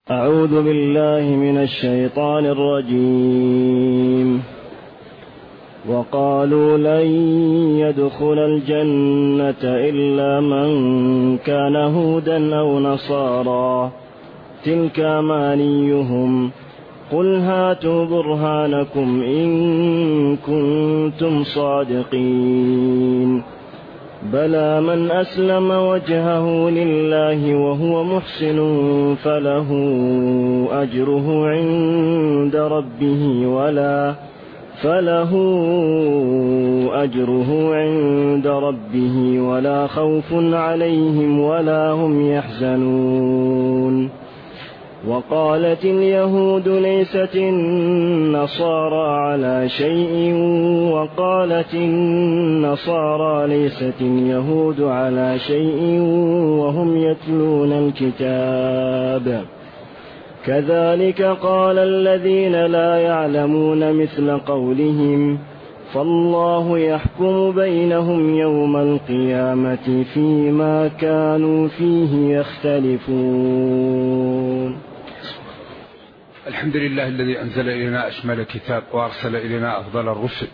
أعوذ بالله من الشيطان الرجيم. وقالوا لن يدخل الجنة إلا من كان هودا أو نصارى تلك أمانيهم قل هاتوا برهانكم إن كنتم صادقين بلى من أسلم وجهه لله وهو محسن فله أجره عند ربه ولا خوف عليهم ولا هم يحزنون. وقالت اليهود ليست النصارى على شيء وقالت النصارى ليست اليهود على شيء وهم يتلون الكتاب كذلك قال الذين لا يعلمون مثل قولهم فالله يحكم بينهم يوم القيامة فيما كانوا فيه يختلفون. الحمد لله الذي أنزل إلينا أشمل كتاب وأرسل إلينا أفضل الرسل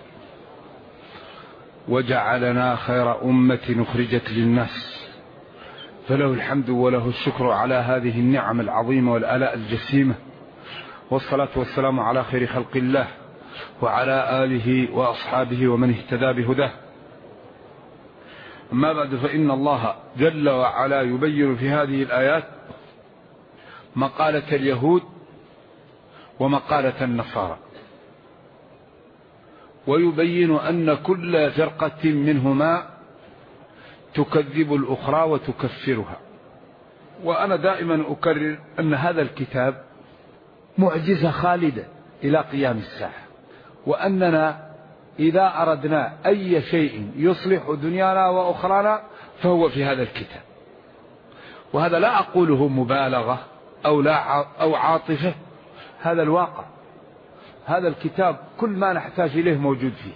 وجعلنا خير أمة أخرجت للناس، فله الحمد وله الشكر على هذه النعم العظيمة والآلاء الجسيمة، والصلاة والسلام على خير خلق الله وعلى آله وأصحابه ومن اهتدى بهداه. أما بعد، فإن الله جل وعلا يبين في هذه الآيات مقالة اليهود ومقالة النصارى، ويبين أن كل فرقة منهما تكذب الأخرى وتكفرها. وأنا دائما أكرر أن هذا الكتاب معجزة خالدة إلى قيام الساعة، وأننا إذا أردنا أي شيء يصلح دنيانا وأخرانا فهو في هذا الكتاب. وهذا لا أقوله مبالغة أو عاطفة، هذا الواقع. هذا الكتاب كل ما نحتاج إليه موجود فيه.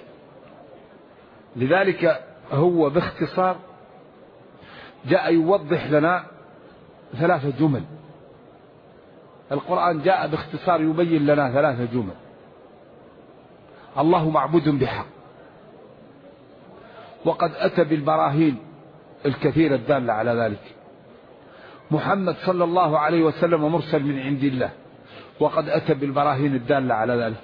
لذلك هو باختصار جاء يوضح لنا 3 جمل. القرآن جاء باختصار يبين لنا 3 جمل: الله معبود بحق، وقد أتى بالبراهين الكثيرة الدالة على ذلك. محمد صلى الله عليه وسلم مرسل من عند الله، وقد أتى بالبراهين الدالة على ذلك.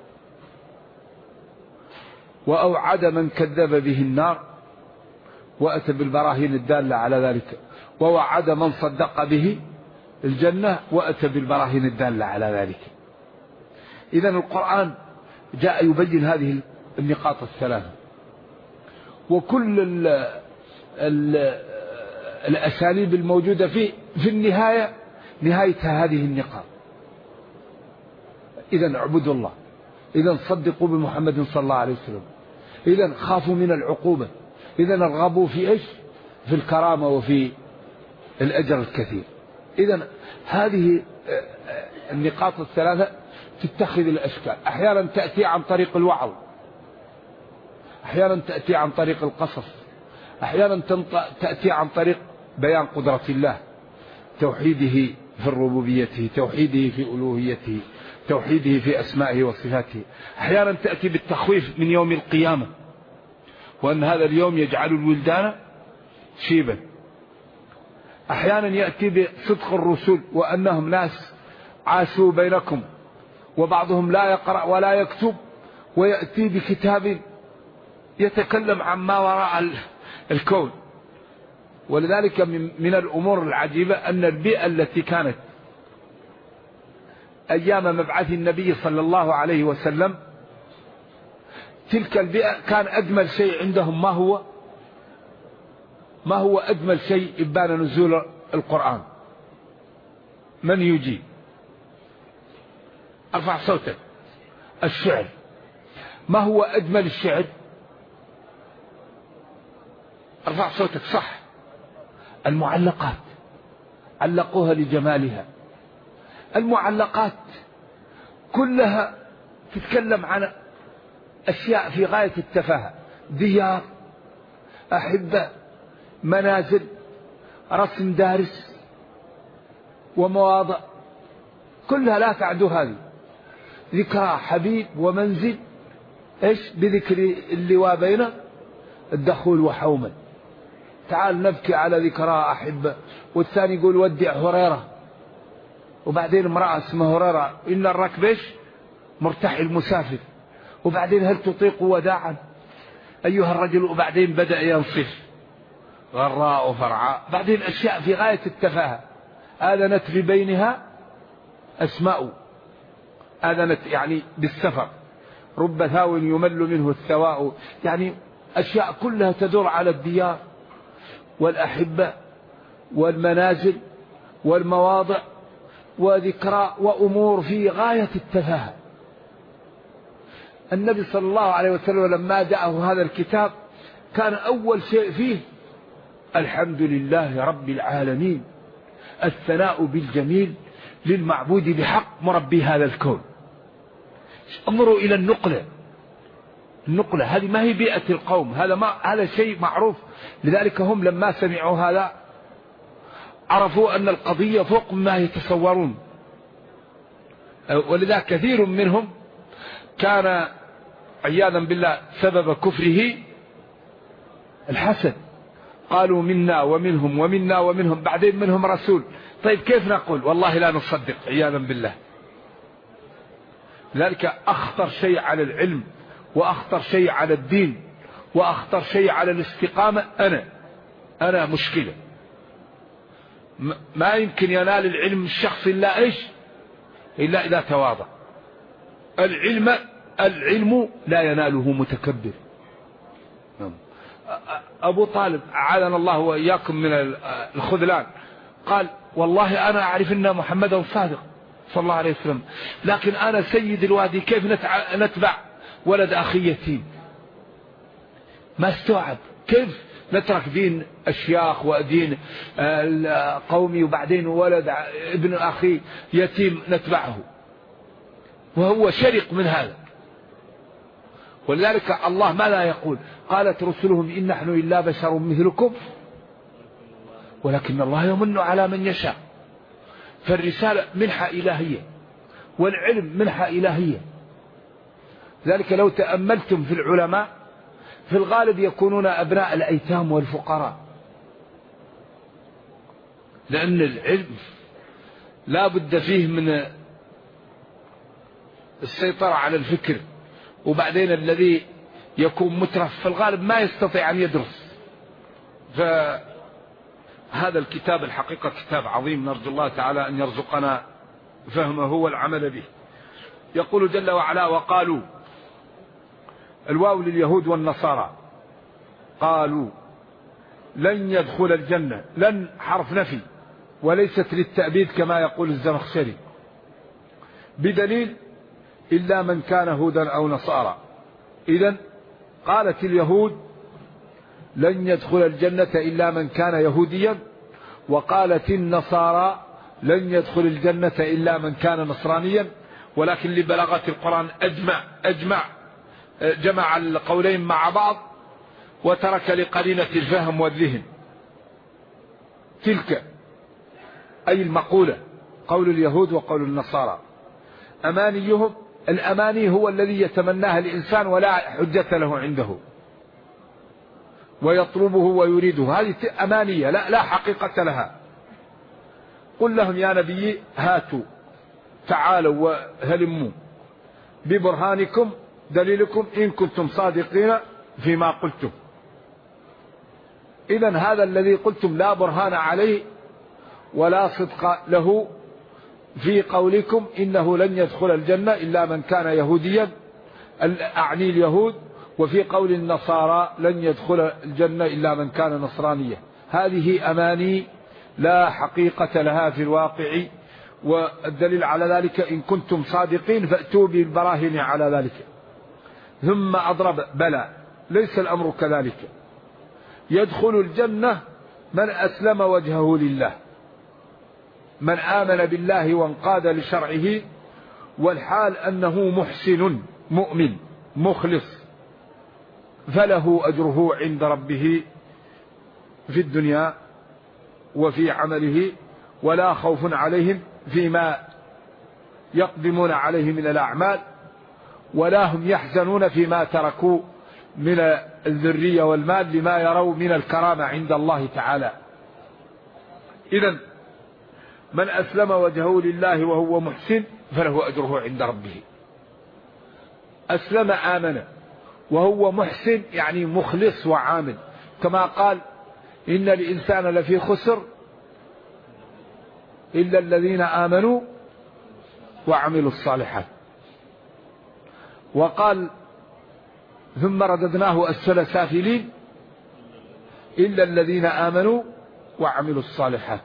وأوعد من كذب به النار، وأتى بالبراهين الدالة على ذلك. ووعد من صدق به الجنة، وأتى بالبراهين الدالة على ذلك. إذن القرآن جاء يبين هذه النقاط ال3، وكل الأساليب الموجودة فيه في النهاية نهاية هذه النقاط. إذن اعبدوا الله، إذن صدقوا بمحمد صلى الله عليه وسلم، إذن خافوا من العقوبة، إذن ارغبوا في إيش؟ في الكرامة وفي الأجر الكثير. إذن هذه النقاط ال3 تتخذ الأشكال، أحيانا تأتي عن طريق الوعظ، أحيانا تأتي عن طريق القصص، أحيانا تأتي عن طريق بيان قدرة الله، توحيده في ربوبيته، توحيده في ألوهيته، توحيده في أسمائه وصفاته. أحيانا تأتي بالتخويف من يوم القيامة، وأن هذا اليوم يجعل الولدان شيبا. أحيانا يأتي بصدق الرسل، وأنهم ناس عاشوا بينكم وبعضهم لا يقرأ ولا يكتب، ويأتي بكتاب يتكلم عن ما وراء الكون. ولذلك من الأمور العجيبة أن البيئة التي كانت أيام مبعث النبي صلى الله عليه وسلم، تلك البيئة كان أجمل شيء عندهم ما هو أجمل شيء إبان نزول القرآن؟ من يجيب؟ ارفع صوتك. الشعر. ما هو أجمل الشعر؟ ارفع صوتك. صح، المعلقات. علقوها لجمالها. المعلقات كلها تتكلم عن أشياء في غاية التفاهة: ديار، أحبة، منازل، رسم دارس، ومواضع كلها لا تعدو هذه. ذكرى حبيب ومنزل إيش بذكر اللواء بين الدخول وحوما. تعال نبكي على ذكرى أحبة. والثاني يقول ودع هريرة، وبعدين امرأة اسمها هريرة إن الركب إيش مرتحل مسافر، وبعدين هل تطيق وداعا أيها الرجل، وبعدين بدأ ينصف غراء وفرعاء، بعدين أشياء في غاية التفاهة. آذنت في بينها أسماء، آذنت يعني بالسفر، رب ثاو يمل منه الثواء، يعني أشياء كلها تدور على الديار والأحبة والمنازل والمواضع وذكرى وأمور في غاية التفاهة. النبي صلى الله عليه وسلم لما جاءه هذا الكتاب كان أول شيء فيه الحمد لله رب العالمين، الثناء بالجميل للمعبود بحق مربي هذا الكون. انظروا إلى النقلة هذه ما هي بيئة القوم، هذا شيء معروف. لذلك هم لما سمعوا هذا عرفوا أن القضية فوق ما يتصورون. ولذا كثير منهم كان عياذا بالله سبب كفره الحسد، قالوا منا ومنهم ومنا ومنهم، بعدين منهم رسول. طيب كيف نقول والله لا نصدق عياذا بالله. لذلك أخطر شيء على العلم وأخطر شيء على الدين وأخطر شيء على الاستقامة أنا مشكلة. ما يمكن ينال العلم الشخص إلا إذا تواضع. العلم لا يناله متكبر. أبو طالب أعاذنا الله وإياكم من الخذلان قال والله أنا أعرف أن محمدا صادق صلى الله عليه وسلم، لكن أنا سيد الوادي كيف نتبع ولد أخي يتيم؟ ما استوعب كيف نترك دين الشياخ ودين قومي وبعدين ولد ابن أخي يتيم نتبعه، وهو شرق من هذا. ولذلك الله ما لا يقول قالت رسلهم إن نحن إلا بشر مثلكم ولكن الله يمن على من يشاء. فالرسالة منحة إلهية والعلم منحة إلهية. ذلك لو تأملتم في العلماء في الغالب يكونون أبناء الأيتام والفقراء، لأن العلم لا بد فيه من السيطرة على الفكر، وبعدين الذي يكون مترف في الغالب ما يستطيع أن يدرس. فهذا الكتاب الحقيقة كتاب عظيم، نرجو الله تعالى أن يرزقنا فهمه والعمل به. يقول جل وعلا وقالوا، الواو لليهود والنصارى، قالوا لن يدخل الجنة، لن حرف نفي وليست للتأبيد كما يقول الزمخشري، بدليل إلا من كان هودا أو نصارى. إذن قالت اليهود لن يدخل الجنة إلا من كان يهوديا، وقالت النصارى لن يدخل الجنة إلا من كان نصرانيا. ولكن لبلاغة القرآن جمع القولين مع بعض وترك لقرينة الفهم والذهن. تلك أي المقولة قول اليهود وقول النصارى، أمانيهم، الأماني هو الذي يتمناها الإنسان ولا حجة له عنده ويطلبه ويريده، هذه أمانية لا حقيقة لها. قل لهم يا نبي هاتوا تعالوا وهلموا ببرهانكم دليلكم إن كنتم صادقين فيما قلتم. إذن هذا الذي قلتم لا برهان عليه ولا صدق له في قولكم إنه لن يدخل الجنة إلا من كان يهوديا، أعني اليهود، وفي قول النصارى لن يدخل الجنة إلا من كان نصرانيا. هذه أماني لا حقيقة لها في الواقع، والدليل على ذلك إن كنتم صادقين فأتوا بالبراهين على ذلك. ثم أضرب بلى ليس الأمر كذلك، يدخل الجنة من أسلم وجهه لله، من آمن بالله وانقاد لشرعه، والحال أنه محسن مؤمن مخلص، فله أجره عند ربه في الدنيا وفي عمله، ولا خوف عليهم فيما يقدمون عليه من الأعمال، ولا هم يحزنون فيما تركوا من الذرية والمال لما يروا من الكرامة عند الله تعالى. إذن من أسلم وجهه لله وهو محسن فله أجره عند ربه. أسلم آمن وهو محسن يعني مخلص وعامل، كما قال إن الإنسان لفي خسر إلا الذين آمنوا وعملوا الصالحات. وقال ثم رددناه أسفل سافلين إلا الذين آمنوا وعملوا الصالحات.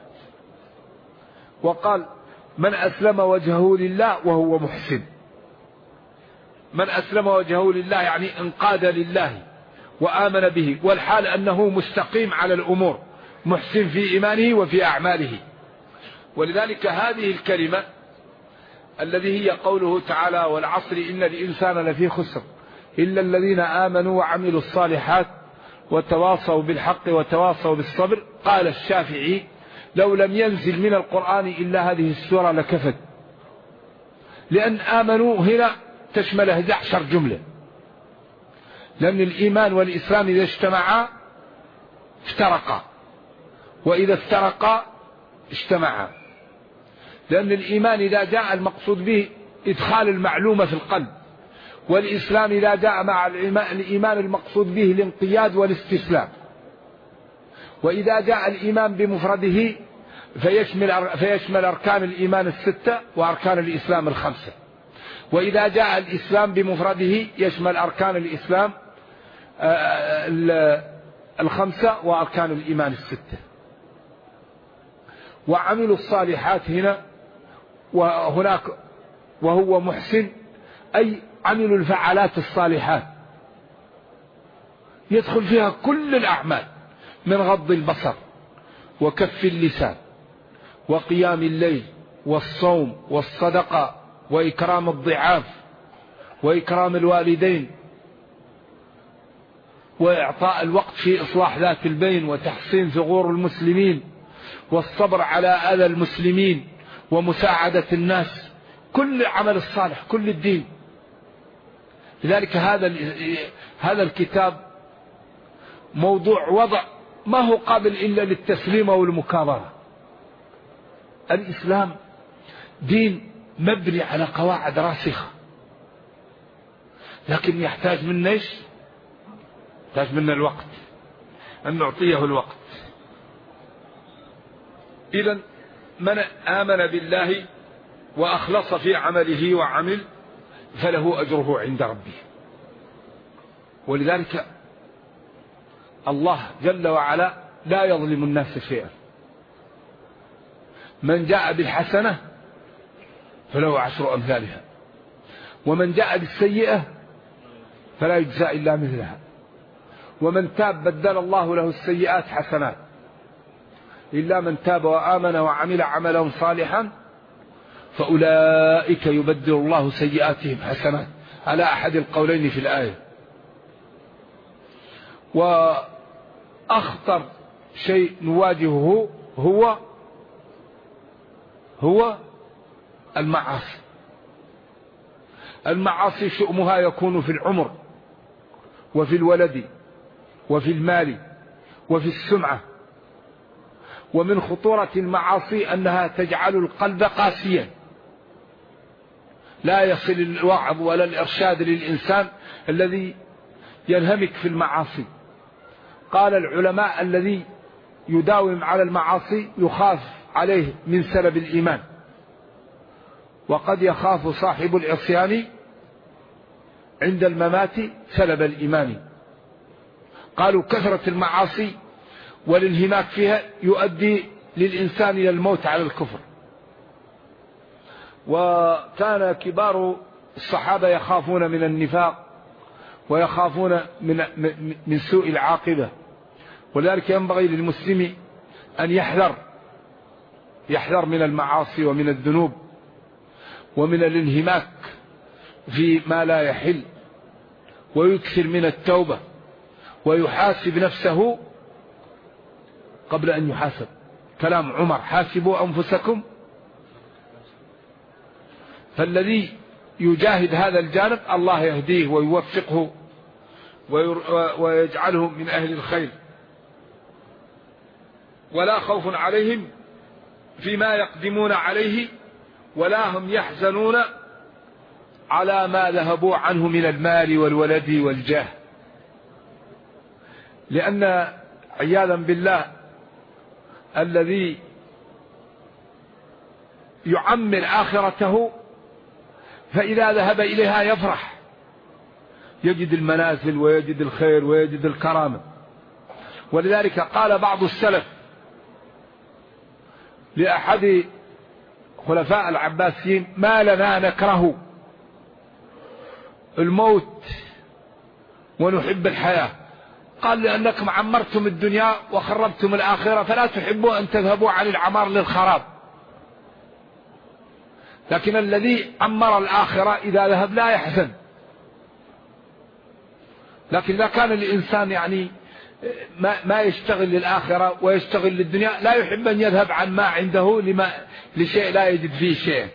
وقال من أسلم وجهه لله وهو محسن. من أسلم وجهه لله يعني انقاد لله وآمن به، والحال أنه مستقيم على الأمور، محسن في إيمانه وفي أعماله. ولذلك هذه الكلمة الذي هي قوله تعالى والعصر إن الإنسان لفي خسر إلا الذين آمنوا وعملوا الصالحات وتواصوا بالحق وتواصوا بالصبر. قال الشافعي لو لم ينزل من القرآن إلا هذه السورة لكفت، لأن آمنوا هنا تشمل 11 جملة، لأن الإيمان والإسلام إذا اجتمعا افترقا، وإذا افترقا اجتمعا. لأن الإيمان إذا جاء المقصود به إدخال المعلومة في القلب، والإسلام إذا جاء مع الإيمان المقصود به الانقياد والاستسلام. وإذا جاء الإيمان بمفرده فيشمل أركان الإيمان 6 وأركان الإسلام 5، وإذا جاء الإسلام بمفرده يشمل أركان الإسلام 5 وأركان الإيمان 6. وعملوا الصالحات هنا وهناك وهو محسن، أي عملوا الفعالات الصالحات يدخل فيها كل الأعمال من غض البصر وكف اللسان وقيام الليل والصوم والصدقة وإكرام الضعاف وإكرام الوالدين وإعطاء الوقت في إصلاح ذات البين وتحسين ثغور المسلمين والصبر على أذى المسلمين ومساعدة الناس، كل عمل الصالح، كل الدين. لذلك هذا الكتاب موضوع وضع ما هو قابل إلا للتسليم والمكابرة. الإسلام دين مبني على قواعد راسخة، لكن يحتاج منا ايش؟ يحتاج منا الوقت، أن نعطيه الوقت. إذن من آمن بالله وأخلص في عمله وعمل فله أجره عند ربه. ولذلك الله جل وعلا لا يظلم الناس شيئا. من جاء بالحسنة فله 10 أمثالها، ومن جاء بالسيئة فلا يجزى إلا مثلها. ومن تاب بدل الله له السيئات حسنات، إلا من تاب وآمن وعمل عملا صالحا فأولئك يبدل الله سيئاتهم حسنات، على أحد القولين في الآية. وأخطر شيء نواجهه هو المعاصي. المعاصي شؤمها يكون في العمر وفي الولد وفي المال وفي السمعة. ومن خطورة المعاصي أنها تجعل القلب قاسيا، لا يصل الوعظ ولا الإرشاد للإنسان الذي ينهمك في المعاصي. قال العلماء الذي يداوم على المعاصي يخاف عليه من سلب الإيمان، وقد يخاف صاحب العصيان عند الممات سلب الإيمان. قالوا كثرة المعاصي والانهماك فيها يؤدي للإنسان إلى الموت على الكفر. وكان كبار الصحابة يخافون من النفاق ويخافون من سوء العاقبة. ولذلك ينبغي للمسلم أن يحذر من المعاصي ومن الذنوب ومن الانهماك في ما لا يحل، ويكثر من التوبة ويحاسب نفسه قبل أن يحاسب. كلام عمر: حاسبوا أنفسكم فالذي يجاهد هذا الجانب الله يهديه ويوفقه ويجعله من أهل الخير. ولا خوف عليهم فيما يقدمون عليه ولا هم يحزنون على ما ذهبوا عنه من المال والولد والجاه. لأن عياذا بالله الذي يعمر آخرته فإذا ذهب إليها يفرح، يجد المنازل ويجد الخير ويجد الكرامة. ولذلك قال بعض السلف لأحد خلفاء العباسيين: ما لنا نكره الموت ونحب الحياة. قال: لأنكم عمرتم الدنيا وخربتم الآخرة، فلا تحبوا أن تذهبوا عن العمار للخراب. لكن الذي عمر الآخرة إذا ذهب لا يحزن. لكن إذا كان الإنسان يعني ما يشتغل للآخرة ويشتغل للدنيا لا يحب أن يذهب عن ما عنده لشيء لا يجد فيه شيء.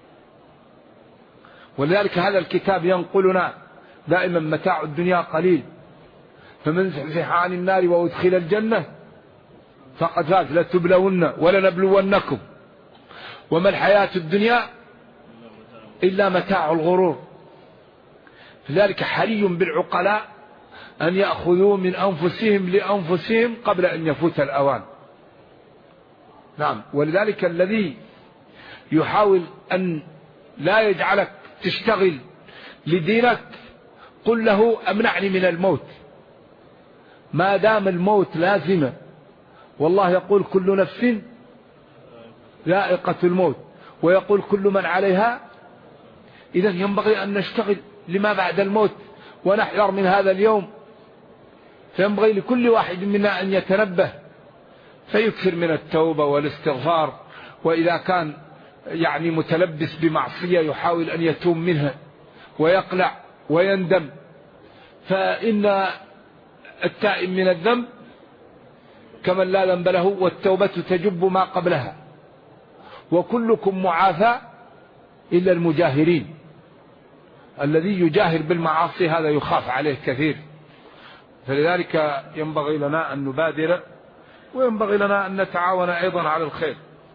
ولذلك هذا الكتاب ينقلنا دائما: متاع الدنيا قليل، فمن زحزح عن النار وأدخل الجنة فقد فاز. لتبلون ولنبلونكم وما الحياة الدنيا إلا متاع الغرور. لذلك حري بالعقلاء أن يأخذوا من أنفسهم لأنفسهم قبل أن يفوت الأوان. نعم. ولذلك الذي يحاول أن لا يجعلك تشتغل لدينك قل له: أمنعني من الموت. ما دام الموت لازمة، والله يقول: كل نفس ذائقة الموت، ويقول: كل من عليها. إذن ينبغي أن نشتغل لما بعد الموت ونحذر من هذا اليوم. فينبغي لكل واحد منا أن يتنبه فيكثر من التوبة والاستغفار، وإذا كان يعني متلبس بمعصية يحاول أن يتوب منها ويقلع ويندم. فإن التائب من الذنب كمن لا ذنب له، والتوبة تجب ما قبلها. وكلكم معافى إلا المجاهرين. الذي يجاهر بالمعاصي هذا يخاف عليه كثير. فلذلك ينبغي لنا أن نبادر، وينبغي لنا أن نتعاون أيضا على الخير.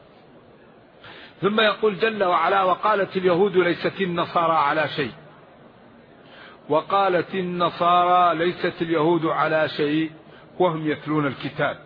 ثم يقول جل وعلا: وقالت اليهود ليست النصارى على شيء. وقالت النصارى ليست اليهود على شيء وهم يتلون الكتاب.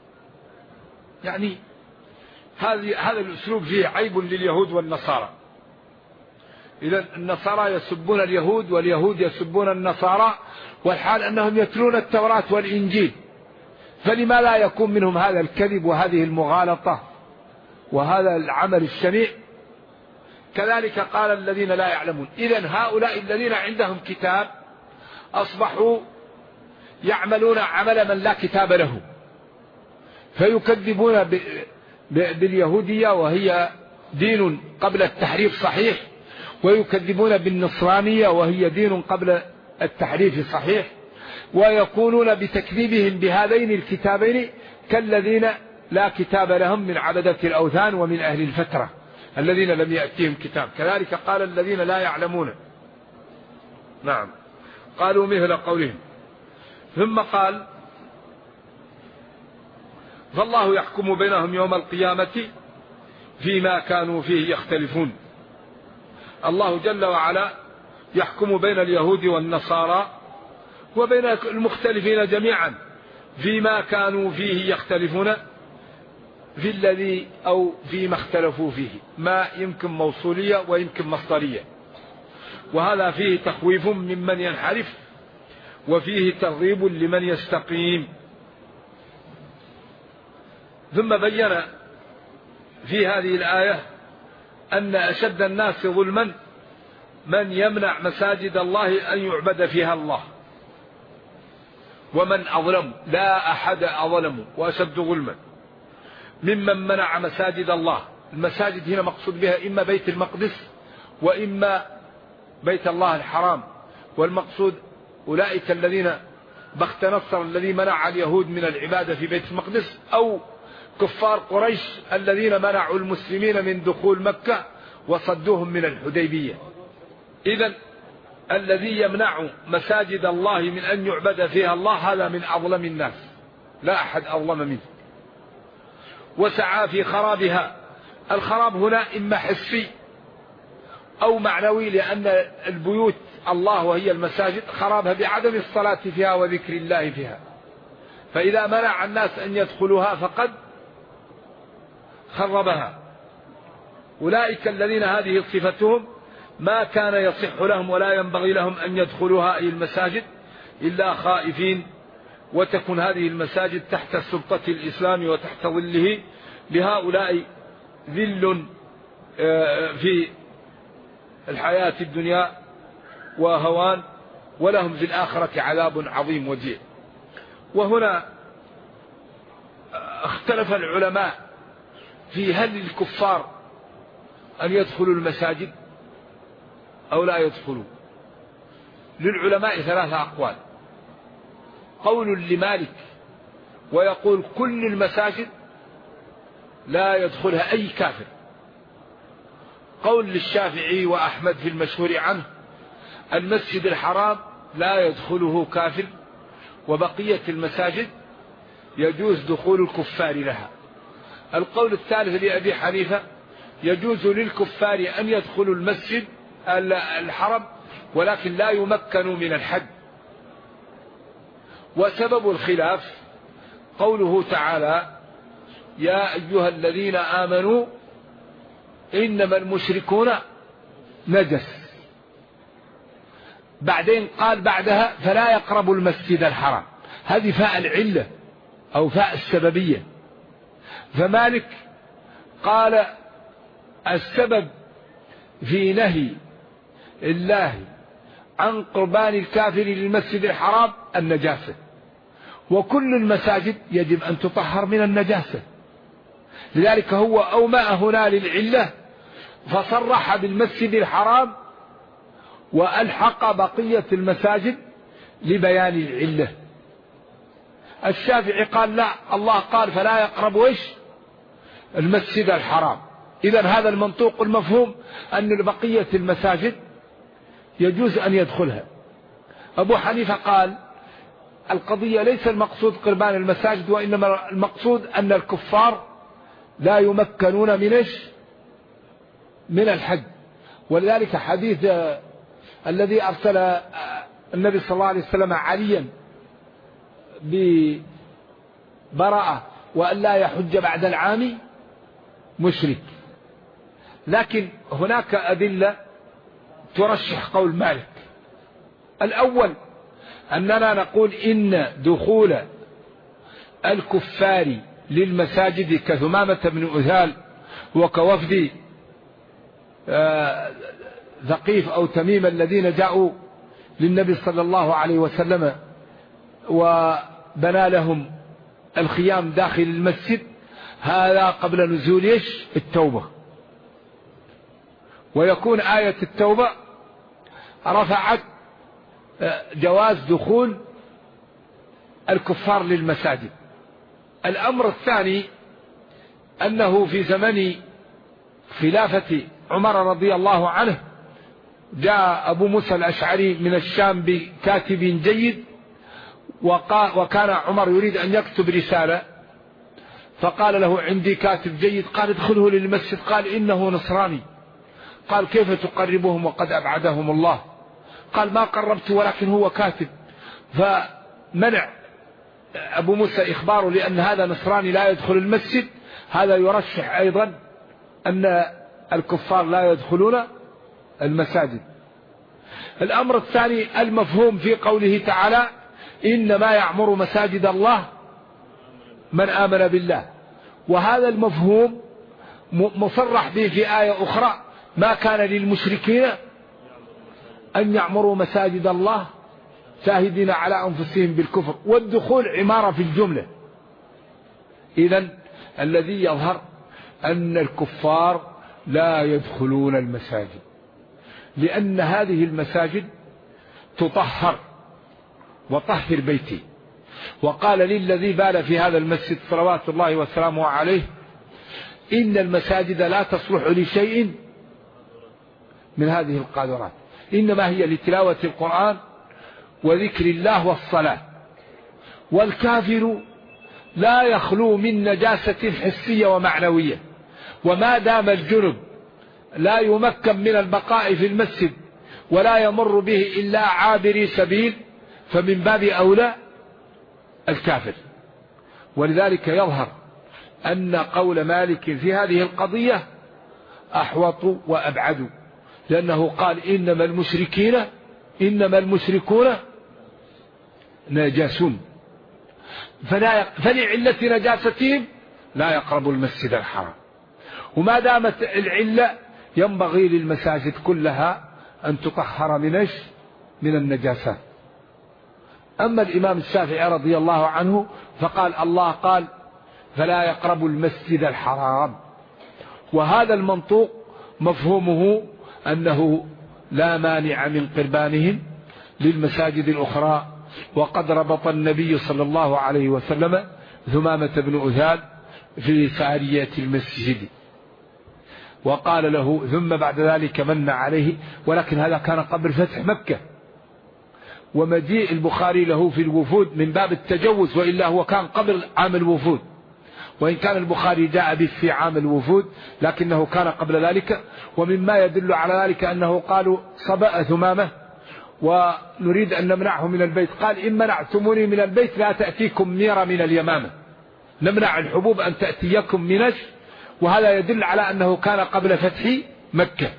يعني هذا الأسلوب فيه عيب لليهود والنصارى. إذا النصارى يسبون اليهود واليهود يسبون النصارى، والحال أنهم يتلون التوراة والإنجيل. فلما لا يكون منهم هذا الكذب وهذه المغالطة وهذا العمل الشنيع؟ كذلك قال الذين لا يعلمون. إذن هؤلاء الذين عندهم كتاب أصبحوا يعملون عمل من لا كتاب له، فيكذبون باليهودية وهي دين قبل التحريف صحيح، ويكذبون بالنصرانية وهي دين قبل التحريف صحيح، ويكونون بتكذيبهم بهذين الكتابين كالذين لا كتاب لهم من عبدة الأوثان ومن أهل الفترة الذين لم يأتيهم كتاب. كذلك قال الذين لا يعلمون. نعم، قالوا مثل قولهم. ثم قال: فالله يحكم بينهم يوم القيامة فيما كانوا فيه يختلفون. الله جل وعلا يحكم بين اليهود والنصارى وبين المختلفين جميعا فيما كانوا فيه يختلفون، في الذي أو فيما اختلفوا فيه. ما يمكن موصولية ويمكن مصدرية، وهذا فيه تخويف ممن ينحرف وفيه ترغيب لمن يستقيم. ثم بين في هذه الآية أن أشد الناس ظلما من يمنع مساجد الله أن يعبد فيها الله. ومن أظلم، لا أحد أظلم وأشد ظلما ممن منع مساجد الله. المساجد هنا مقصود بها إما بيت المقدس وإما بيت الله الحرام. والمقصود أولئك الذين بخت نصر الذي منع اليهود من العبادة في بيت المقدس، أو كفار قريش الذين منعوا المسلمين من دخول مكة وصدوهم من الحديبية. إذن الذي يمنع مساجد الله من أن يعبد فيها الله هذا من أظلم الناس، لا أحد أظلم منه. وسعى في خرابها. الخراب هنا إما حسي أو معنوي، لأن البيوت الله وهي المساجد خرابها بعدم الصلاة فيها وذكر الله فيها، فإذا منع الناس أن يدخلوها فقد خربها. أولئك الذين هذه صفتهم ما كان يصح لهم ولا ينبغي لهم أن يدخلوها أي المساجد إلا خائفين، وتكون هذه المساجد تحت سلطة الإسلام وتحت ظله، لهؤلاء ذل في الحياة الدنيا وهوان، ولهم في الآخرة عذاب عظيم وجيع. وهنا اختلف العلماء في هل للكفار أن يدخلوا المساجد أو لا يدخلوا. للعلماء ثلاثة أقوال. قول لمالك ويقول كل المساجد لا يدخلها أي كافر. قول للشافعي وأحمد في المشهور عنه المسجد الحرام لا يدخله كافر، وبقية المساجد يجوز دخول الكفار لها. القول الثالث لأبي حنيفة يجوز للكفار أن يدخلوا المسجد الحرم ولكن لا يمكنوا من الحج. وسبب الخلاف قوله تعالى يا أيها الذين آمنوا إنما المشركون نجس، بعدين قال بعدها فلا يقربوا المسجد الحرام. هذه فاء العلة أو فاء السببية. فمالك قال السبب في نهي الله عن قربان الكافر للمسجد الحرام النجاسة، وكل المساجد يجب أن تطهر من النجاسة، لذلك هو أومأ هنا للعلة فصرح بالمسجد الحرام وألحق بقية المساجد لبيان العلة. الشافعي قال لا، الله قال فلا يقربوا المسجد الحرام، إذن هذا المنطوق المفهوم أن بقية المساجد يجوز أن يدخلها. أبو حنيفة قال القضية ليس المقصود قربان المساجد، وإنما المقصود أن الكفار لا يمكنون من الحج. ولذلك حديث الذي أرسل النبي صلى الله عليه وسلم عليا ببراءة وأن لا يحج بعد العام مشرك. لكن هناك أدلة ترشح قول مالك. الأول أننا نقول إن دخول الكفار للمساجد كثمامة بن أثال وكوفد ثقيف أو تميم الذين جاءوا للنبي صلى الله عليه وسلم وبنى لهم الخيام داخل المسجد، هذا قبل نزول التوبة، ويكون آية التوبة رفعت جواز دخول الكفار للمساجد. الأمر الثاني أنه في زمن خلافة عمر رضي الله عنه جاء أبو موسى الأشعري من الشام بكاتب جيد، وكان عمر يريد أن يكتب رسالة، فقال له عندي كاتب جيد. قال ادخله للمسجد. قال إنه نصراني. قال كيف تقربهم وقد أبعدهم الله؟ قال ما قربت ولكن هو كاتب. فمنع أبو موسى إخباره لأن هذا نصراني لا يدخل المسجد. هذا يرشح أيضا أن الكفار لا يدخلون المساجد. الأمر الثاني المفهوم في قوله تعالى إنما يعمر مساجد الله من آمن بالله، وهذا المفهوم مصرح به في آية أخرى ما كان للمشركين أن يعمروا مساجد الله شاهدين على أنفسهم بالكفر، والدخول عمارة في الجملة. إذن الذي يظهر أن الكفار لا يدخلون المساجد، لأن هذه المساجد تطهر وطهر بيتي. وقال للذي بال في هذا المسجد صلوات الله وسلامه عليه إن المساجد لا تصلح لشيء من هذه القاذورات، إنما هي لتلاوة القرآن وذكر الله والصلاة. والكافر لا يخلو من نجاسة حسية ومعنوية، وما دام الجنب لا يمكن من البقاء في المسجد ولا يمر به إلا عابري سبيل فمن باب أولى الكافر. ولذلك يظهر أن قول مالك في هذه القضية أحوط وأبعد، لأنه قال إنما المشركون نجاسون، فلعلة نجاستهم لا يقربوا المسجد الحرام. وما دامت العلة ينبغي للمساجد كلها أن تطهر من النجاسات. أما الإمام الشافعي رضي الله عنه فقال الله قال فلا يقربوا المسجد الحرام، وهذا المنطوق مفهومه أنه لا مانع من قربانهم للمساجد الأخرى. وقد ربط النبي صلى الله عليه وسلم ثمامة بن أثال في سارية المسجد وقال له ثم بعد ذلك من عليه، ولكن هذا كان قبل فتح مكة ومجيء البخاري له في الوفود من باب التجوز، وإلا هو كان قبل عام الوفود، وإن كان البخاري جاء به في عام الوفود لكنه كان قبل ذلك. ومما يدل على ذلك أنه قالوا صبأ ثمامة ونريد أن نمنعه من البيت، قال إن منعتموني من البيت لا تأتيكم ميرة من اليمامة، نمنع الحبوب أن تأتيكم منش. وهذا يدل على أنه كان قبل فتح مكة.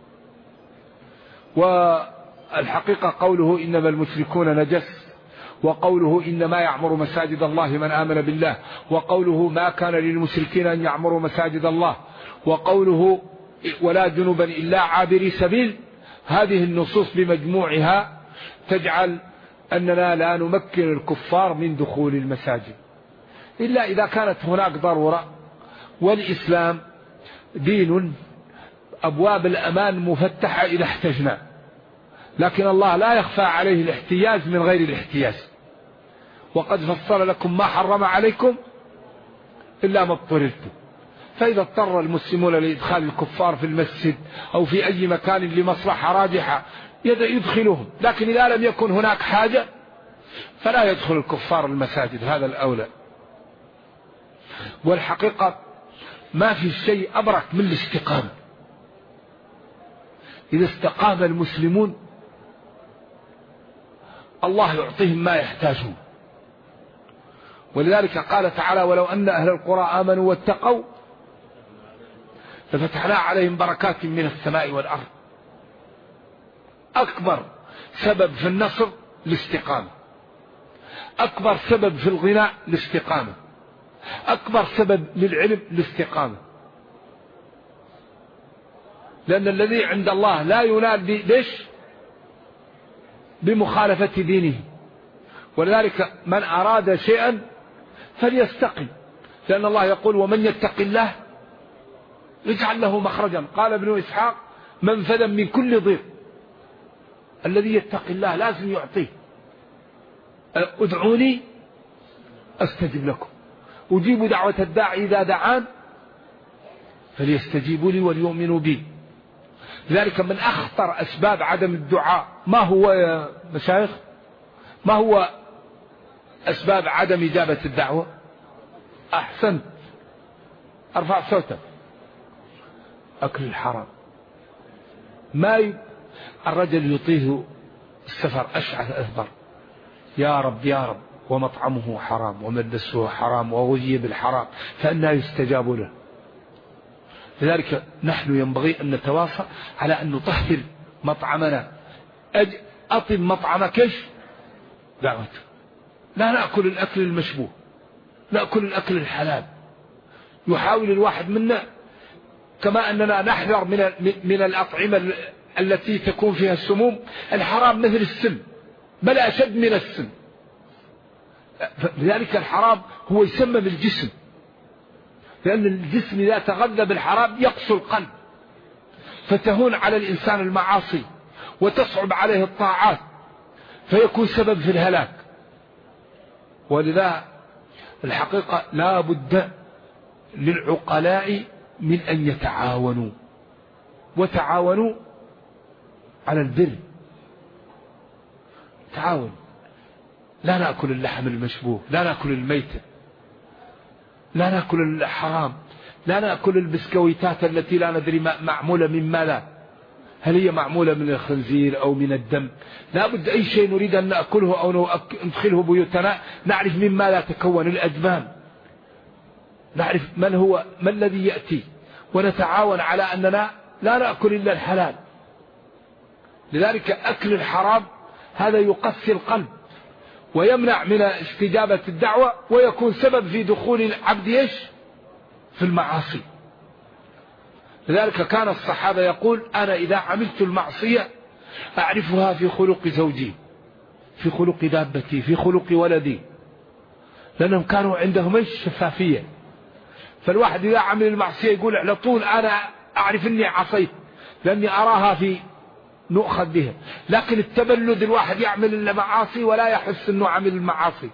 والحقيقة قوله إنما المشركون نجس، وقوله إنما يعمر مساجد الله من آمن بالله، وقوله ما كان للمشركين أن يعمروا مساجد الله، وقوله ولا جنبا إلا عابري سبيل، هذه النصوص بمجموعها تجعل أننا لا نمكن الكفار من دخول المساجد إلا إذا كانت هناك ضرورة. والإسلام دين أبواب الأمان مفتحة إذا احتجنا، لكن الله لا يخفى عليه الاحتياج من غير الاحتياج. وقد فصل لكم ما حرم عليكم إلا ما اضطررتم. فإذا اضطر المسلمون لإدخال الكفار في المسجد أو في أي مكان لمصلحة راجحة يدخلهم، لكن إذا لم يكن هناك حاجة فلا يدخل الكفار المساجد، هذا الأولى. والحقيقة ما في شيء أبرك من الاستقامة. إذا استقام المسلمون الله يعطيهم ما يحتاجون. ولذلك قال تعالى ولو أن أهل القرى آمنوا واتقوا لفتحنا عليهم بركات من السماء والأرض. أكبر سبب في النصر الاستقامة، أكبر سبب في الغناء الاستقامة، أكبر سبب للعلم الاستقامة. لأن الذي عند الله لا ينال بمخالفة دينه. ولذلك من أراد شيئا فليستقم، لأن الله يقول ومن يتق الله يجعل له مخرجا. قال ابن إسحاق منفذا من كل ضيق. الذي يتق الله لازم يعطيه. ادعوني أستجب لكم، أجيب دعوة الداعي إذا دعان فليستجيبوا لي وليؤمنوا بي. لذلك من أخطر أسباب عدم الدعاء ما هو يا مشايخ؟ ما هو أسباب عدم إجابة الدعوة؟ أحسنت، أرفع صوتك. أكل الحرام. الرجل يطيه السفر أشعث أثبر، يا رب يا رب، ومطعمه حرام وملبسه حرام وغذي بالحرام، فأنى يستجاب له. لذلك نحن ينبغي أن نتواصى على أن نطهر مطعمنا. أطب مطعمك إيش؟ دعوته. لا نأكل الأكل المشبوه، نأكل الأكل الحلال. يحاول الواحد منا كما أننا نحذر من الأطعمة التي تكون فيها السموم، الحرام مثل السم بل أشد من السم. لذلك الحرام هو يسمم الجسم، لأن الجسم إذا تغذى بالحرام يقسو القلب، فتهون على الإنسان المعاصي وتصعب عليه الطاعات فيكون سبب في الهلاك. ولذا الحقيقة لا بد للعقلاء من أن يتعاونوا، وتعاونوا على البر، تعاون، لا نأكل اللحم المشبوه، لا نأكل الميتة، لا نأكل الحرام، لا نأكل البسكويتات التي لا ندري معمولة من ماذا، هل هي معمولة من الخنزير أو من الدم. لا بد أي شيء نريد أن نأكله أو ندخله بيوتنا نعرف من ماذا تكون الأجبان، نعرف ما الذي يأتي، ونتعاون على أننا لا نأكل إلا الحلال. لذلك أكل الحرام هذا يقسي القلب ويمنع من استجابة الدعوة، ويكون سبب في دخول العبد في المعاصي. لذلك كان الصحابة يقول: أنا إذا عملت المعصية أعرفها في خلق زوجي، في خلق دابتي، في خلق ولدي، لأنهم كانوا عندهم شفافية. فالواحد إذا عمل المعصية يقول على طول: أنا أعرف أني عصيت لأني أراها في نؤخذ بها. لكن التبلد الواحد يعمل المعاصي ولا يحس أنه عمل المعاصي.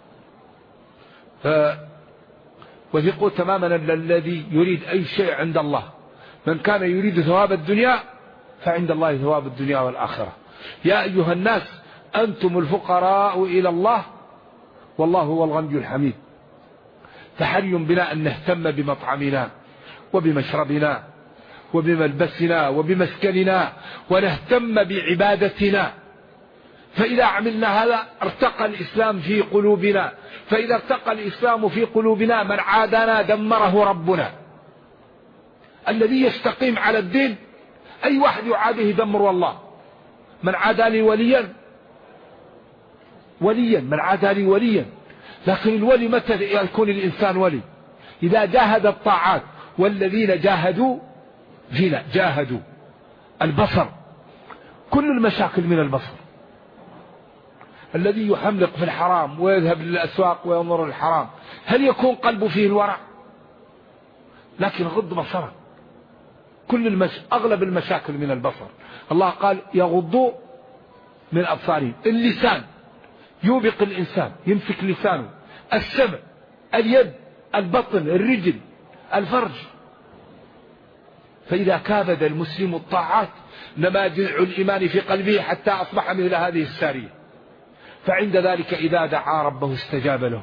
وثقوا تماما الذي يريد أي شيء عند الله، من كان يريد ثواب الدنيا فعند الله ثواب الدنيا والآخرة. يا أيها الناس أنتم الفقراء إلى الله والله هو الغني الحميد. فحري بنا أن نهتم بمطعمنا وبمشربنا وبملبسنا وبمسكننا، ونهتم بعبادتنا. فإذا عملنا هذا ارتقى الإسلام في قلوبنا، فإذا ارتقى الإسلام في قلوبنا من عادنا دمره ربنا. الذي يستقيم على الدين أي واحد يعاده دمر الله. من عادى لي وليا من عادى لي وليا. لكن الولي متى يكون الإنسان ولي؟ إذا جاهد الطاعات. والذين جاهدوا فينا جاهدوا البصر، كل المشاكل من البصر. الذي يحملق في الحرام ويذهب للأسواق وينظر الحرام هل يكون قلبه فيه الورع؟ لكن غض بصره. أغلب المشاكل من البصر. الله قال: يغضوا من أبصارهم. اللسان يوبق الإنسان، يمسك لسانه. السمع، اليد، البطن، الرجل، الفرج. فإذا كابد المسلم الطاعات نما جذع الإيمان في قلبه حتى أصبح مثل هذه السارية. فعند ذلك إذا دعا ربه استجاب له،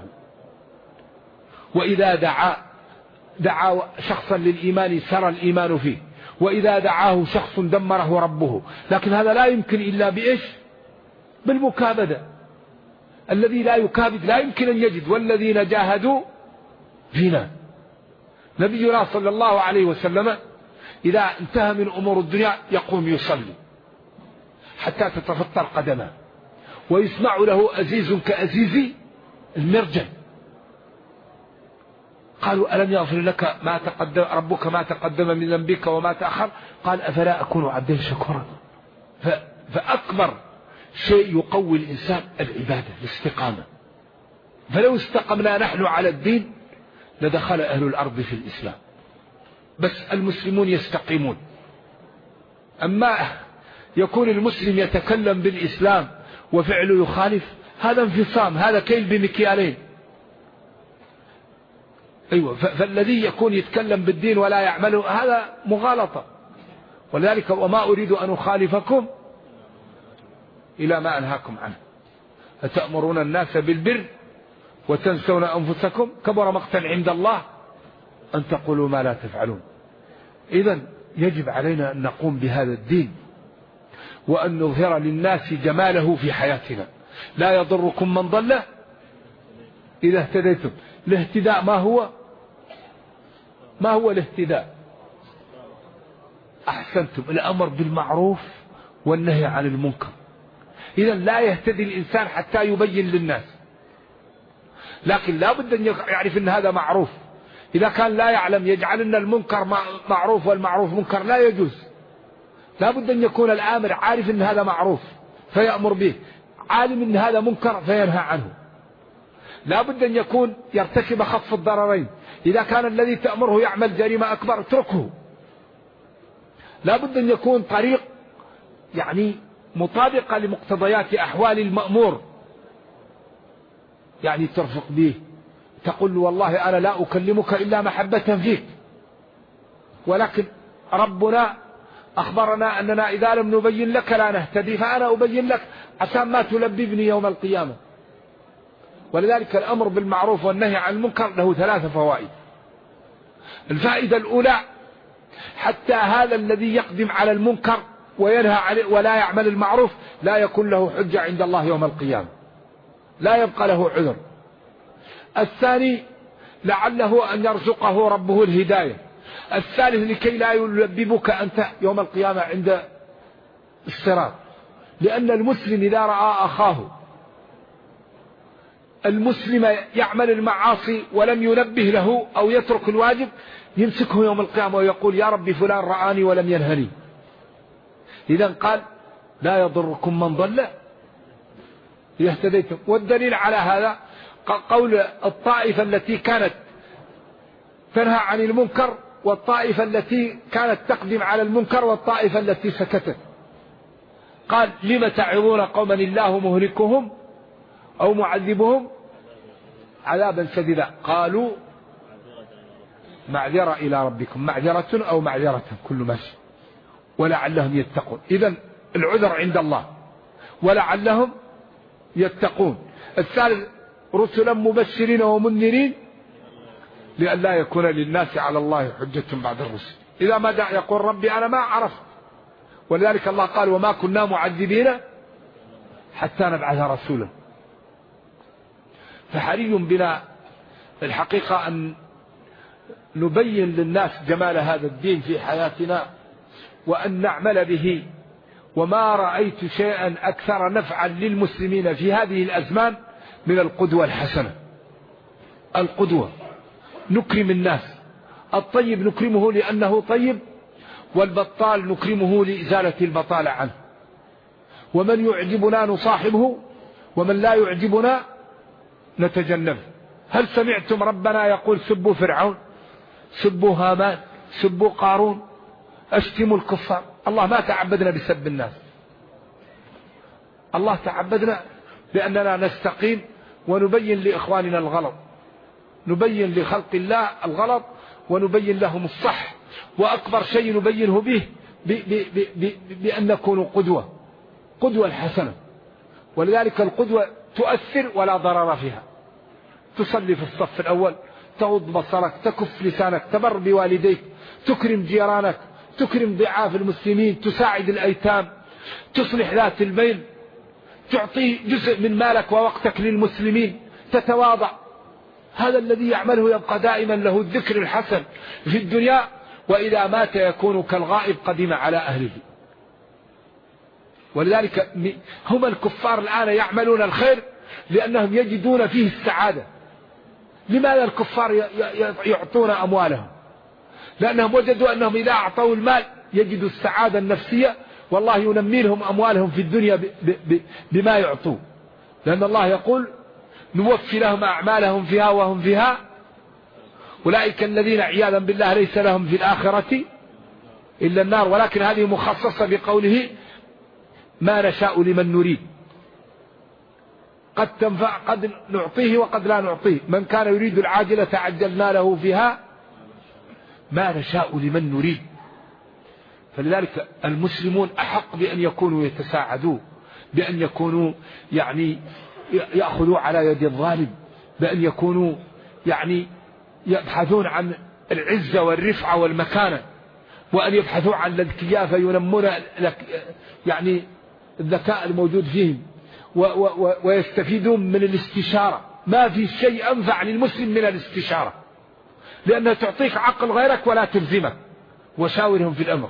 وإذا دعا شخصا للإيمان سرى الإيمان فيه، وإذا دعاه شخص دمره ربه. لكن هذا لا يمكن إلا بالمكابدة. الذي لا يكابد لا يمكن أن يجد. والذين جاهدوا فينا. نبينا صلى الله عليه وسلم إذا انتهى من أمور الدنيا يقوم يصلي حتى تتفطر قدمه، ويسمع له أزيز كأزيز المرجل. قالوا: ألم يغفر لك ربك ما تقدم من ذنبك وما تأخر؟ قال: أفلا أكون عبدا شكورا. فأكبر شيء يقوي الإنسان العبادة، الاستقامة. فلو استقمنا نحن على الدين لدخل أهل الأرض في الإسلام. بس المسلمون يستقيمون. أما يكون المسلم يتكلم بالإسلام وفعله يخالف، هذا انفصام، هذا كيل بمكيالين. أيوة. فالذي يكون يتكلم بالدين ولا يعمله هذا مغالطة. ولذلك: وما أريد أن أخالفكم إلى ما أنهاكم عنه أتأمرون الناس بالبر وتنسون أنفسكم كبر مقتا عند الله أن تقولوا ما لا تفعلون. إذن يجب علينا أن نقوم بهذا الدين وأن نظهر للناس جماله في حياتنا. لا يضركم من ضل إذا اهتديتم. الاهتداء ما هو الاهتداء؟ أحسنتم، الأمر بالمعروف والنهي عن المنكر. إذن لا يهتدي الإنسان حتى يبين للناس. لكن لا بد أن يعرف أن هذا معروف. إذا كان لا يعلم يجعل أن المنكر معروف والمعروف منكر، لا يجوز. لا بد أن يكون الآمر عارف أن هذا معروف فيأمر به، عالم أن هذا منكر فينهى عنه. لا بد أن يكون يرتكب خف الضررين. إذا كان الذي تأمره يعمل جريمة أكبر اتركه. لا بد أن يكون طريق مطابقة لمقتضيات أحوال المأمور، ترفق به، تقول له: والله أنا لا أكلمك إلا محبة فيك، ولكن ربنا أخبرنا أننا إذا لم نبين لك لا نهتدي، فأنا أبين لك عشان ما تلببني يوم القيامة. ولذلك الأمر بالمعروف والنهي عن المنكر له 3 فوائد. الفائدة الأولى حتى هذا الذي يقدم على المنكر وينهى عليه ولا يعمل المعروف لا يكون له حجة عند الله يوم القيامة، لا يبقى له عذر. الثاني لعله أن يرزقه ربه الهداية. الثالث لكي لا يلببك أنت يوم القيامة عند الصراط، لأن المسلم إذا رأى أخاه المسلم يعمل المعاصي ولم ينبه له أو يترك الواجب يمسكه يوم القيامة ويقول يا ربي فلان رآني ولم ينهني. إذن قال لا يضركم من ضل يهتديتم. والدليل على هذا قول الطائفة التي كانت تنهى عن المنكر، والطائفة التي كانت تقدم على المنكر، والطائفة التي سكتت. قال لم تعظون قوما الله مهلكهم أو معذبهم عذابا شديدا قالوا معذرة إلى ربكم، معذرة أو معذرة كل ماشي ولعلهم يتقون. إذن العذر عند الله ولعلهم يتقون. الثالث رسلا مبشرين ومنذرين لئلا يكون للناس على الله حجة بعد الرسل. إذا ما دع يقول ربي أنا ما عرفت، ولذلك الله قال وما كنا معذبين حتى نبعث رسولا. فحري بنا الحقيقة أن نبين للناس جمال هذا الدين في حياتنا وأن نعمل به. وما رأيت شيئا أكثر نفعا للمسلمين في هذه الأزمان من القدوة الحسنة. القدوة نكرم الناس، الطيب نكرمه لأنه طيب، والبطال نكرمه لإزالة البطالة عنه. ومن يعجبنا نصاحبه ومن لا يعجبنا نتجنبه. هل سمعتم ربنا يقول سبوا فرعون، سبوا هامان، سبوا قارون، اشتموا الكفار؟ الله ما تعبدنا بسب الناس، الله تعبدنا بأننا نستقيم ونبين لإخواننا الغلط، نبين لخلق الله الغلط ونبين لهم الصح. وأكبر شيء نبينه به بأن نكون قدوة، قدوة الحسنة. ولذلك القدوة تؤثر ولا ضرر فيها. تصلي في الصف الأول، تغض بصرك، تكف لسانك، تبر بوالديك، تكرم جيرانك، تكرم ضعاف المسلمين، تساعد الأيتام، تصلح ذات البين، تعطي جزء من مالك ووقتك للمسلمين، تتواضع. هذا الذي يعمله يبقى دائما له الذكر الحسن في الدنيا، وإذا مات يكون كالغائب قدم على أهله. ولذلك هم الكفار الآن يعملون الخير لأنهم يجدون فيه السعادة. لماذا الكفار يعطون أموالهم؟ لأنهم وجدوا أنهم إذا أعطوا المال يجدوا السعادة النفسية، والله ينمي لهم أموالهم في الدنيا بما يعطون. لأن الله يقول نوفي لهم أعمالهم فيها وهم فيها، أولئك الذين عياذا بالله ليس لهم في الآخرة إلا النار. ولكن هذه مخصصة بقوله ما نشاء لمن نريد، قد تنفع، قد نعطيه وقد لا نعطيه. من كان يريد العاجلة عجلنا له فيها ما نشاء لمن نريد. فلذلك المسلمون أحق بأن يكونوا يتساعدوا، بأن يكونوا يعني يأخذوا على يد الظالم، بأن يكونوا يعني يبحثون عن العزة والرفعة والمكانة، وأن يبحثوا عن الاذكياء فينمون يعني الذكاء الموجود فيهم، ويستفيدون من الاستشارة. ما في شيء أنفع للمسلم من الاستشارة، لأنها تعطيك عقل غيرك ولا تلزمك. وشاورهم في الأمر.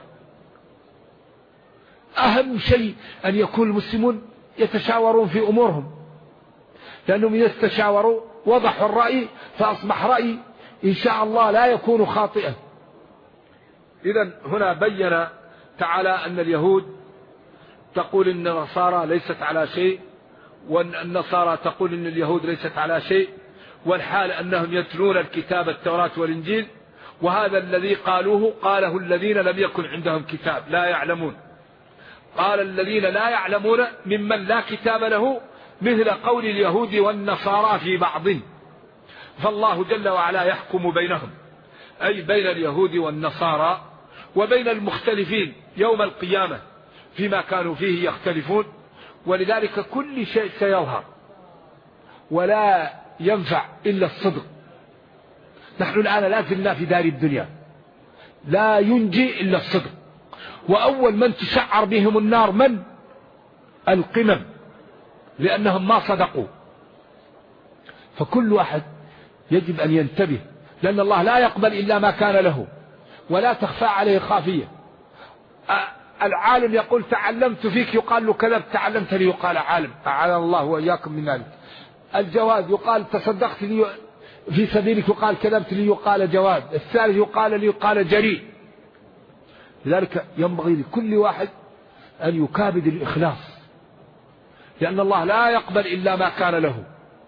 أهم شيء أن يكون المسلمون يتشاورون في أمورهم، لأنهم إذا استشاوروا وضحوا الرأي فأصبح رأي إن شاء الله لا يكون خاطئا. إذن هنا بين تعالى أن اليهود تقول إن النصارى ليست على شيء، وأن النصارى تقول إن اليهود ليست على شيء، والحال أنهم يتلون الكتاب التوراة والإنجيل. وهذا الذي قالوه قاله الذين لم يكن عندهم كتاب لا يعلمون. قال الذين لا يعلمون ممن لا كتاب له مثل قول اليهود والنصارى في بعض. فالله جل وعلا يحكم بينهم، أي بين اليهود والنصارى وبين المختلفين يوم القيامة فيما كانوا فيه يختلفون. ولذلك كل شيء سيظهر ولا ينفع إلا الصدق. نحن الآن لا زلنا في دار الدنيا، لا ينجي إلا الصدق. وأول من تشعر بهم النار من؟ القمم، لأنهم ما صدقوا. فكل واحد يجب أن ينتبه، لأن الله لا يقبل إلا ما كان له ولا تخفى عليه خافية. العالم يقول تعلمت فيك يقال له كذب، تعلمت لي يقال عالم، أعاذنا الله وإياكم من ذلك. الجواد يقال تصدقت لي في سبيلك يقال كذبت لي يقال جواد. الثالث يقال لي يقال جريء. لذلك ينبغي لكل واحد أن يكابد الإخلاص، لأن الله لا يقبل إلا ما كان له.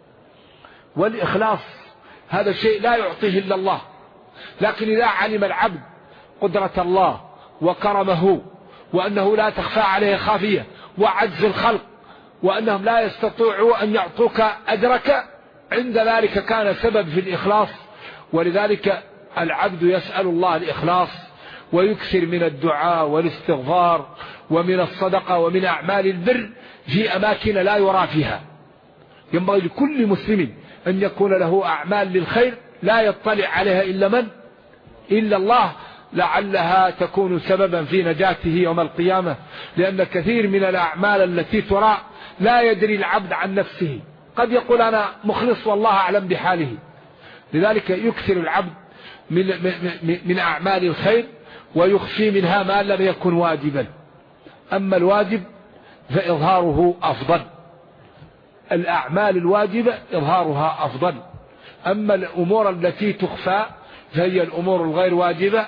والإخلاص هذا الشيء لا يعطيه إلا الله. لكن إذا علم العبد قدرة الله وكرمه وأنه لا تخفى عليه خافية وعجز الخلق وأنهم لا يستطيعوا أن يعطوك أجرك، عند ذلك كان سبب في الإخلاص. ولذلك العبد يسأل الله الإخلاص ويكثر من الدعاء والاستغفار ومن الصدقة ومن أعمال البر في أماكن لا يرى فيها. ينبغي لكل مسلم أن يكون له أعمال للخير لا يطلع عليها إلا من؟ إلا الله، لعلها تكون سببا في نجاته يوم القيامة. لأن كثير من الأعمال التي ترى لا يدري العبد عن نفسه، قد يقول أنا مخلص والله أعلم بحاله. لذلك يكثر العبد من أعمال الخير ويخفي منها ما لم يكن واجبا. أما الواجب فإظهاره أفضل، الأعمال الواجبة إظهارها أفضل. أما الأمور التي تخفى فهي الأمور الغير واجبة.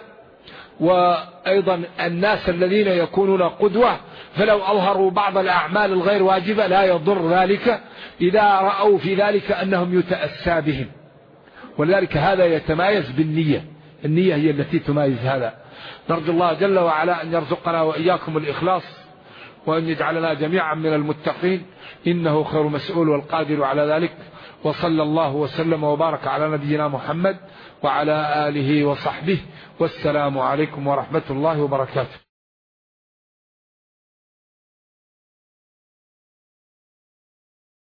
وأيضا الناس الذين يكونون قدوة فلو أظهروا بعض الأعمال الغير واجبة لا يضر ذلك إذا رأوا في ذلك أنهم يتأسى بهم. ولذلك هذا يتمايز بالنية، النية هي التي تمايز هذا. نرجو الله جل وعلا أن يرزقنا وإياكم الإخلاص وأن يجعلنا جميعا من المتقين، إنه خير مسؤول والقادر على ذلك. وصلى الله وسلم وبارك على نبينا محمد وعلى آله وصحبه، والسلام عليكم ورحمة الله وبركاته.